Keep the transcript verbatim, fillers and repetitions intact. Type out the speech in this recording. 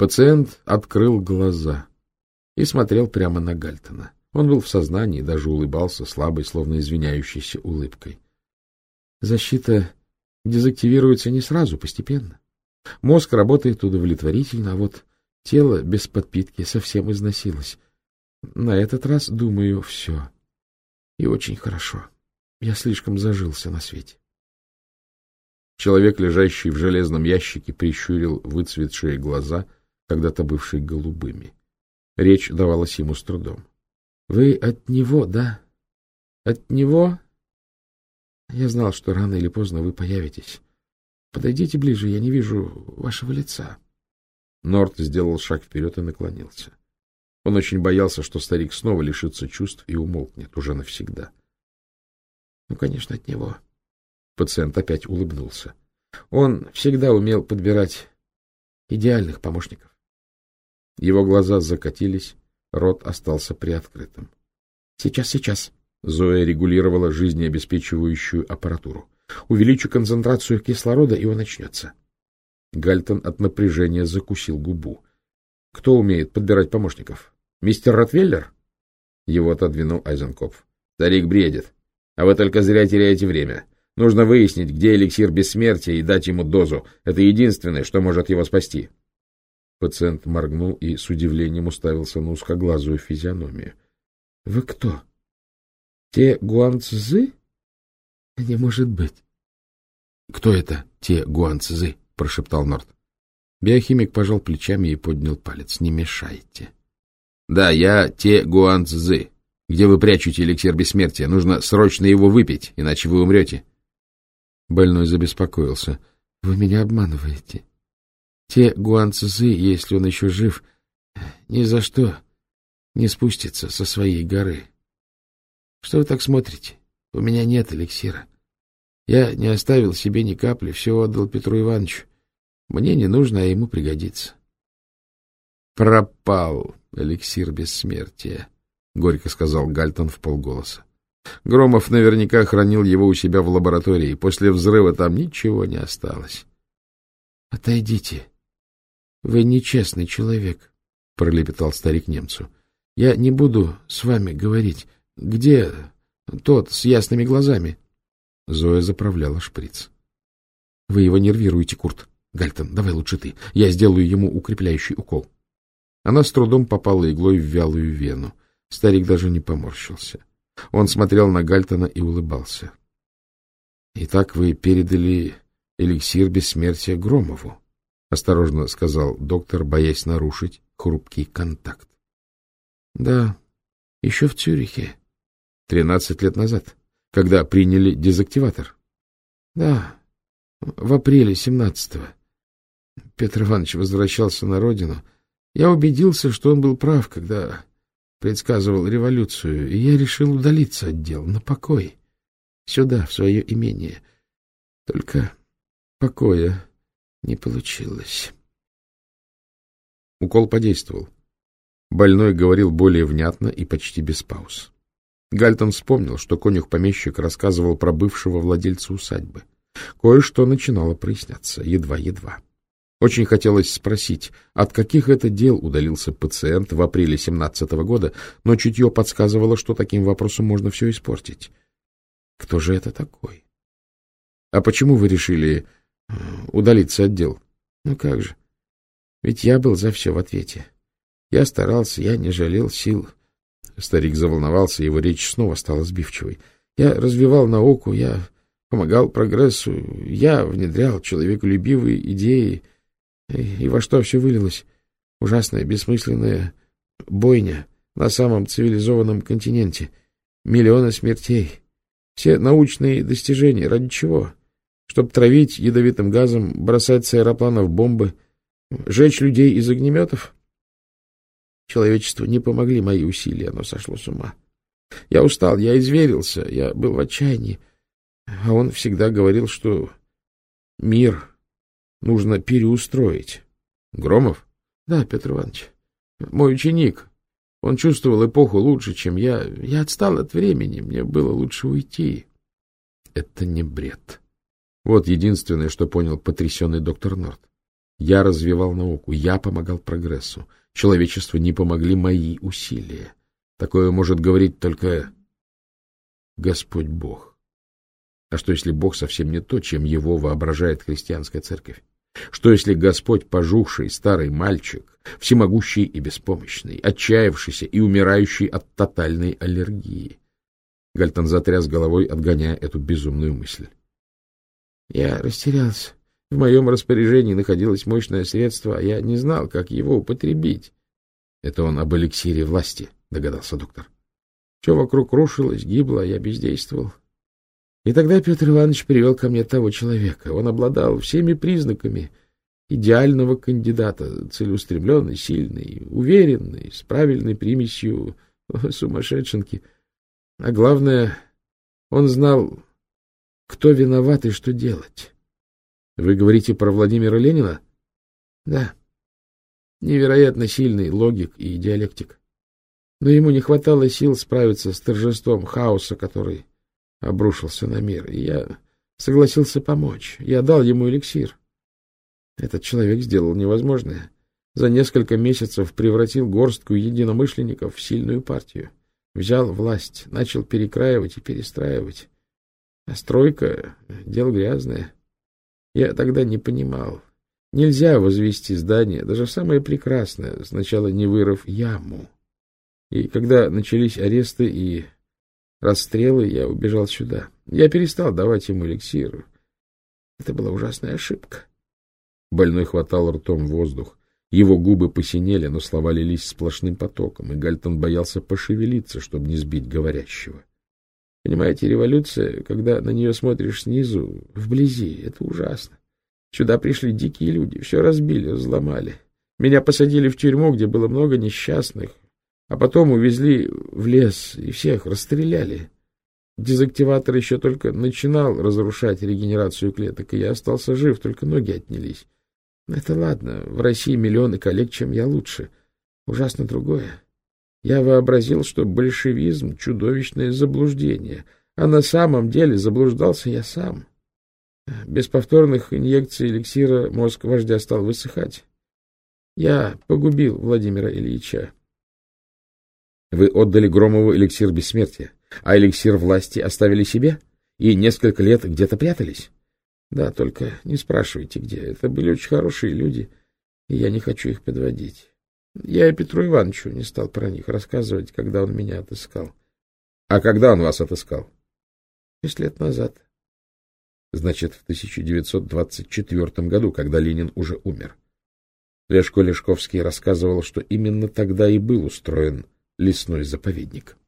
Пациент открыл глаза и смотрел прямо на Гальтона. Он был в сознании, даже улыбался слабой, словно извиняющейся улыбкой. Защита дезактивируется не сразу, постепенно. Мозг работает удовлетворительно, а вот тело без подпитки совсем износилось. На этот раз, думаю, все. И очень хорошо. Я слишком зажился на свете. Человек, лежащий в железном ящике, прищурил выцветшие глаза, когда-то бывшие голубыми. Речь давалась ему с трудом. — Вы от него, да? От него? Я знал, что рано или поздно вы появитесь. Подойдите ближе, я не вижу вашего лица. Норт сделал шаг вперед и наклонился. Он очень боялся, что старик снова лишится чувств и умолкнет уже навсегда. — Ну, конечно, от него. Пациент опять улыбнулся. Он всегда умел подбирать идеальных помощников. Его глаза закатились, рот остался приоткрытым. — Сейчас, сейчас. Зоя регулировала жизнеобеспечивающую аппаратуру. — Увеличу концентрацию кислорода, и он начнется. Гальтон от напряжения закусил губу. — Кто умеет подбирать помощников? Мистер Ротвейлер? Его отодвинул Айзенкопф. — Старик бредит. А вы только зря теряете время. Нужно выяснить, где эликсир бессмертия, и дать ему дозу. Это единственное, что может его спасти. Пациент моргнул и с удивлением уставился на узкоглазую физиономию. — Вы кто? Те Гуанцзы? — Не может быть. — Кто это, те Гуанцзы? — прошептал Норт. Биохимик пожал плечами и поднял палец. — Не мешайте. — Да, я те Гуанцзы. Где вы прячете эликсир бессмертия? Нужно срочно его выпить, иначе вы умрете. Больной забеспокоился. — Вы меня обманываете. Те Гуанцзы, если он еще жив, ни за что не спустится со своей горы. Что вы так смотрите? У меня нет эликсира. Я не оставил себе ни капли, все отдал Петру Ивановичу. Мне не нужно, а ему пригодится. Пропал эликсир бессмертия, — горько сказал Гальтон вполголоса. Громов наверняка хранил его у себя в лаборатории. После взрыва там ничего не осталось. — Отойдите. Вы нечестный человек, — пролепетал старик немцу. — Я не буду с вами говорить. Где тот с ясными глазами? Зоя заправляла шприц. — Вы его нервируете, Курт. Гальтон, давай лучше ты. Я сделаю ему укрепляющий укол. Она с трудом попала иглой в вялую вену. Старик даже не поморщился. Он смотрел на Гальтона и улыбался. — Итак, вы передали эликсир бессмертия Громову, — осторожно сказал доктор, боясь нарушить хрупкий контакт. — Да, еще в Цюрихе. Тринадцать лет назад, когда приняли дезактиватор. — Да, в апреле семнадцатого. Петр Иванович возвращался на родину. Я убедился, что он был прав, когда предсказывал революцию, и я решил удалиться от дел, на покой, сюда, в свое имение. Только покоя не получилось. Укол подействовал. Больной говорил более внятно и почти без пауз. Гальтон вспомнил, что конюх-помещик рассказывал про бывшего владельца усадьбы. Кое-что начинало проясняться, едва-едва. Очень хотелось спросить, от каких это дел удалился пациент в апреле семнадцатого года, но чутье подсказывало, что таким вопросом можно все испортить. Кто же это такой? — А почему вы решили удалиться от дел? — Ну как же. Ведь я был за все в ответе. Я старался, я не жалел сил. Старик заволновался, его речь снова стала сбивчивой. Я развивал науку, я помогал прогрессу, я внедрял человеколюбивые идеи. И во что все вылилось? Ужасная, бессмысленная бойня на самом цивилизованном континенте. Миллионы смертей. Все научные достижения. Ради чего? Чтобы травить ядовитым газом, бросать с аэропланов бомбы, жечь людей из огнеметов? Человечеству не помогли мои усилия, оно сошло с ума. Я устал, я изверился, я был в отчаянии. А он всегда говорил, что мир нужно переустроить. Громов? Да, Петр Иванович. Мой ученик. Он чувствовал эпоху лучше, чем я. Я отстал от времени, мне было лучше уйти. Это не бред. Вот единственное, что понял потрясенный доктор Норт. Я развивал науку, я помогал прогрессу. Человечеству не помогли мои усилия. Такое может говорить только Господь Бог. А что, если Бог совсем не то, чем его воображает христианская церковь? Что, если Господь пожухший старый мальчик, всемогущий и беспомощный, отчаявшийся и умирающий от тотальной аллергии? Гальтон затряс головой, отгоняя эту безумную мысль. Я растерялся. В моем распоряжении находилось мощное средство, а я не знал, как его употребить. — Это он об эликсире власти, — догадался доктор. Все вокруг рушилось, гибло, а я бездействовал. И тогда Петр Иванович привел ко мне того человека. Он обладал всеми признаками идеального кандидата, целеустремленный, сильный, уверенный, с правильной примесью сумасшедшенки. А главное, он знал, кто виноват и что делать. Вы говорите про Владимира Ленина? Да. Невероятно сильный логик и диалектик. Но ему не хватало сил справиться с торжеством хаоса, который обрушился на мир. И я согласился помочь. Я дал ему эликсир. Этот человек сделал невозможное. За несколько месяцев превратил горстку единомышленников в сильную партию. Взял власть, начал перекраивать и перестраивать. А стройка — дело грязное. Я тогда не понимал. Нельзя возвести здание, даже самое прекрасное, сначала не вырыв яму. И когда начались аресты и расстрелы, я убежал сюда. Я перестал давать ему эликсир. Это была ужасная ошибка. Больной хватал ртом воздух. Его губы посинели, но слова лились сплошным потоком, и Гальтон боялся пошевелиться, чтобы не сбить говорящего. Понимаете, революция, когда на нее смотришь снизу, вблизи, это ужасно. Сюда пришли дикие люди, все разбили, взломали. Меня посадили в тюрьму, где было много несчастных, а потом увезли в лес и всех расстреляли. Дезактиватор еще только начинал разрушать регенерацию клеток, и я остался жив, только ноги отнялись. Это ладно, в России миллионы коллег, чем я лучше. Ужасно другое. Я вообразил, что большевизм — чудовищное заблуждение, а на самом деле заблуждался я сам. Без повторных инъекций эликсира мозг вождя стал высыхать. Я погубил Владимира Ильича. Вы отдали Громову эликсир бессмертия, а эликсир власти оставили себе и несколько лет где-то прятались? Да, только не спрашивайте, где. Это были очень хорошие люди, и я не хочу их подводить. Я и Петру Ивановичу не стал про них рассказывать, когда он меня отыскал. А когда он вас отыскал? Шесть лет назад. Значит, в тысяча девятьсот двадцать четвёртом году, когда Ленин уже умер. Лешко Лешковский рассказывал, что именно тогда и был устроен лесной заповедник.